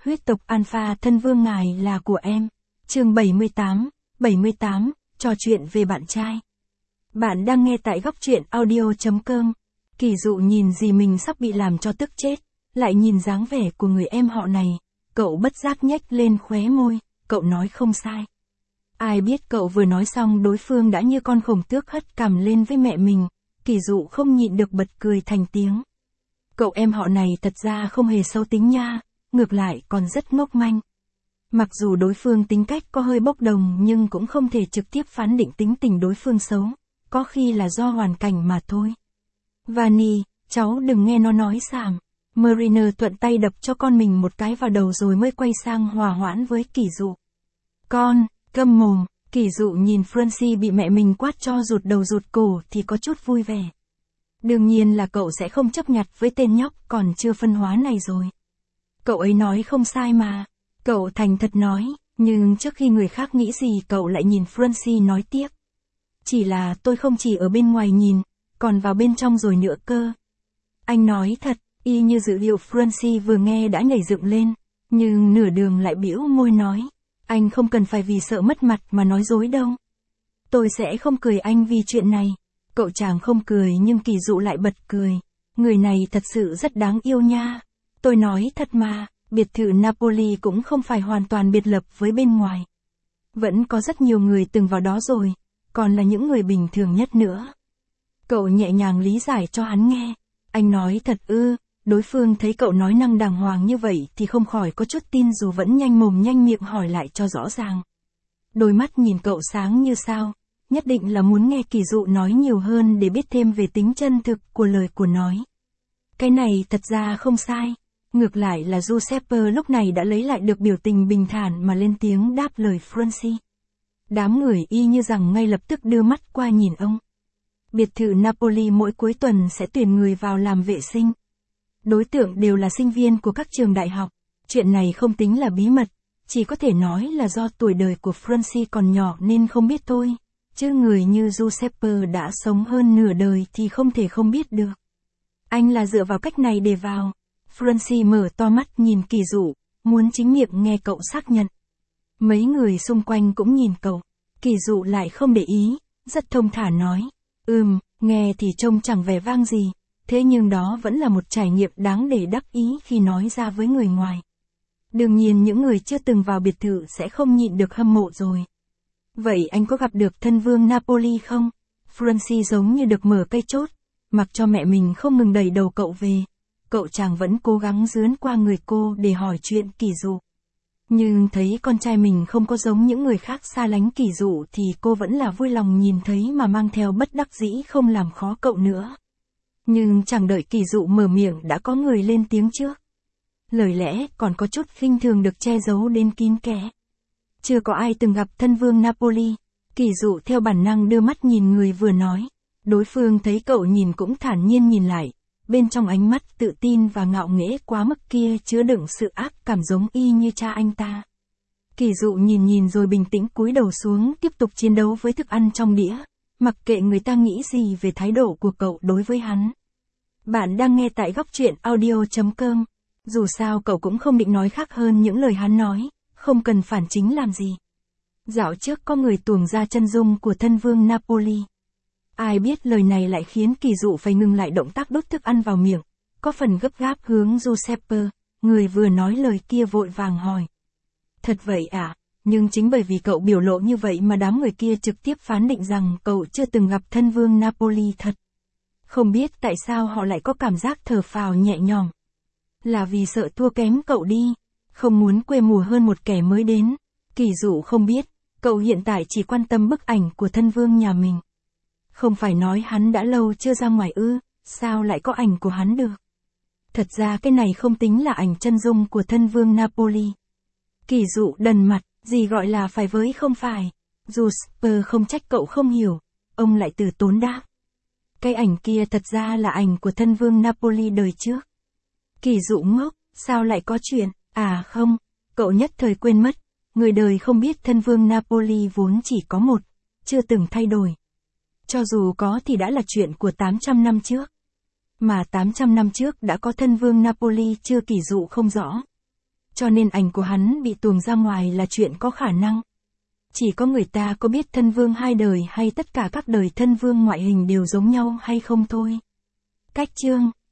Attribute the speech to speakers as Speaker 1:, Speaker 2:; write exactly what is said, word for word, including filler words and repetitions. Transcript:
Speaker 1: huyết tộc Alpha thân vương ngài là của em. Chương bảy mươi tám, bảy mươi tám, trò chuyện về bạn trai. Bạn đang nghe tại góc truyện audio chấm com. Kỳ Dụ nhìn dì mình sắp bị làm cho tức chết, lại nhìn dáng vẻ của người em họ này, cậu bất giác nhếch lên khóe môi, cậu nói không sai. Ai biết cậu vừa nói xong đối phương đã như con khổng tước hất cằm lên với mẹ mình, Kỳ Dụ không nhịn được bật cười thành tiếng. Cậu em họ này thật ra không hề xấu tính nha, ngược lại còn rất ngốc manh. Mặc dù đối phương tính cách có hơi bốc đồng nhưng cũng không thể trực tiếp phán định tính tình đối phương xấu, có khi là do hoàn cảnh mà thôi. Vani, cháu đừng nghe nó nói xàm. Mariner thuận tay đập cho con mình một cái vào đầu rồi mới quay sang hòa hoãn với Kỳ Dụ. Con, câm mồm. Kỳ Dụ nhìn Francie bị mẹ mình quát cho rụt đầu rụt cổ thì có chút vui vẻ. Đương nhiên là cậu sẽ không chấp nhặt với tên nhóc còn chưa phân hóa này rồi. Cậu ấy nói không sai mà. Cậu thành thật nói, nhưng trước khi người khác nghĩ gì cậu lại nhìn Francie nói tiếp. Chỉ là tôi không chỉ ở bên ngoài nhìn, còn vào bên trong rồi nữa cơ. Anh nói thật, y như dự liệu Francie vừa nghe đã nhảy dựng lên, nhưng nửa đường lại bĩu môi nói. Anh không cần phải vì sợ mất mặt mà nói dối đâu. Tôi sẽ không cười anh vì chuyện này. Cậu chàng không cười nhưng Kỳ Dụ lại bật cười. Người này thật sự rất đáng yêu nha. Tôi nói thật mà, biệt thự Napoli cũng không phải hoàn toàn biệt lập với bên ngoài. Vẫn có rất nhiều người từng vào đó rồi, còn là những người bình thường nhất nữa. Cậu nhẹ nhàng lý giải cho hắn nghe. Anh nói thật ư, đối phương thấy cậu nói năng đàng hoàng như vậy thì không khỏi có chút tin dù vẫn nhanh mồm nhanh miệng hỏi lại cho rõ ràng. Đôi mắt nhìn cậu sáng như sao, nhất định là muốn nghe Kỳ Dụ nói nhiều hơn để biết thêm về tính chân thực của lời của nói. Cái này thật ra không sai, ngược lại là Giuseppe lúc này đã lấy lại được biểu tình bình thản mà lên tiếng đáp lời Francie. Đám người y như rằng ngay lập tức đưa mắt qua nhìn ông. Biệt thự Napoli mỗi cuối tuần sẽ tuyển người vào làm vệ sinh. Đối tượng đều là sinh viên của các trường đại học. Chuyện này không tính là bí mật, chỉ có thể nói là do tuổi đời của Francie còn nhỏ nên không biết thôi. Chứ người như Giuseppe đã sống hơn nửa đời thì không thể không biết được. Anh là dựa vào cách này để vào. Francie mở to mắt nhìn Kỳ Dụ, muốn chính miệng nghe cậu xác nhận. Mấy người xung quanh cũng nhìn cậu. Kỳ Dụ lại không để ý, rất thông thả nói. Ừm, nghe thì trông chẳng vẻ vang gì. Thế nhưng đó vẫn là một trải nghiệm đáng để đắc ý khi nói ra với người ngoài. Đương nhiên những người chưa từng vào biệt thự sẽ không nhịn được hâm mộ rồi. Vậy anh có gặp được thân vương Napoli không? Francie giống như được mở cây chốt, mặc cho mẹ mình không ngừng đẩy đầu cậu về. Cậu chàng vẫn cố gắng dướn qua người cô để hỏi chuyện Kỳ Dụ. Nhưng thấy con trai mình không có giống những người khác xa lánh Kỳ Dụ thì cô vẫn là vui lòng nhìn thấy mà mang theo bất đắc dĩ không làm khó cậu nữa. Nhưng chẳng đợi Kỳ Dụ mở miệng đã có người lên tiếng trước. Lời lẽ còn có chút khinh thường được che giấu đến kín kẽ. Chưa có ai từng gặp thân vương Napoli. Kỳ Dụ theo bản năng đưa mắt nhìn người vừa nói. Đối phương thấy cậu nhìn cũng thản nhiên nhìn lại. Bên trong ánh mắt tự tin và ngạo nghễ quá mức kia chứa đựng sự ác cảm giống y như cha anh ta. Kỳ Dụ nhìn nhìn rồi bình tĩnh cúi đầu xuống tiếp tục chiến đấu với thức ăn trong đĩa. Mặc kệ người ta nghĩ gì về thái độ của cậu đối với hắn. Bạn đang nghe tại góc truyện audio chấm com. Dù sao cậu cũng không định nói khác hơn những lời hắn nói, không cần phản chính làm gì. Dạo trước có người tuồng ra chân dung của thân vương Napoli. Ai biết lời này lại khiến Kỳ Dụ phải ngừng lại động tác đút thức ăn vào miệng, có phần gấp gáp hướng Giuseppe, người vừa nói lời kia vội vàng hỏi. Thật vậy à, nhưng chính bởi vì cậu biểu lộ như vậy mà đám người kia trực tiếp phán định rằng cậu chưa từng gặp thân vương Napoli thật. Không biết tại sao họ lại có cảm giác thở phào nhẹ nhõm. Là vì sợ thua kém cậu đi, không muốn quê mùa hơn một kẻ mới đến. Kỳ Dụ không biết, cậu hiện tại chỉ quan tâm bức ảnh của thân vương nhà mình. Không phải nói hắn đã lâu chưa ra ngoài ư, sao lại có ảnh của hắn được. Thật ra cái này không tính là ảnh chân dung của thân vương Napoli. Kỳ Dụ đần mặt, gì gọi là phải với không phải. Giuseppe không trách cậu không hiểu, ông lại từ tốn đáp. Cái ảnh kia thật ra là ảnh của thân vương Napoli đời trước. Kỳ Dụ ngốc, sao lại có chuyện, à không, cậu nhất thời quên mất, người đời không biết thân vương Napoli vốn chỉ có một, chưa từng thay đổi. Cho dù có thì đã là chuyện của tám trăm năm trước. Mà tám trăm năm trước đã có thân vương Napoli chưa Kỳ Dụ không rõ. cho nên ảnh của hắn bị tuồng ra ngoài là chuyện có khả năng. Chỉ có người ta có biết thân vương hai đời hay tất cả các đời thân vương ngoại hình đều giống nhau hay không thôi. Cách chương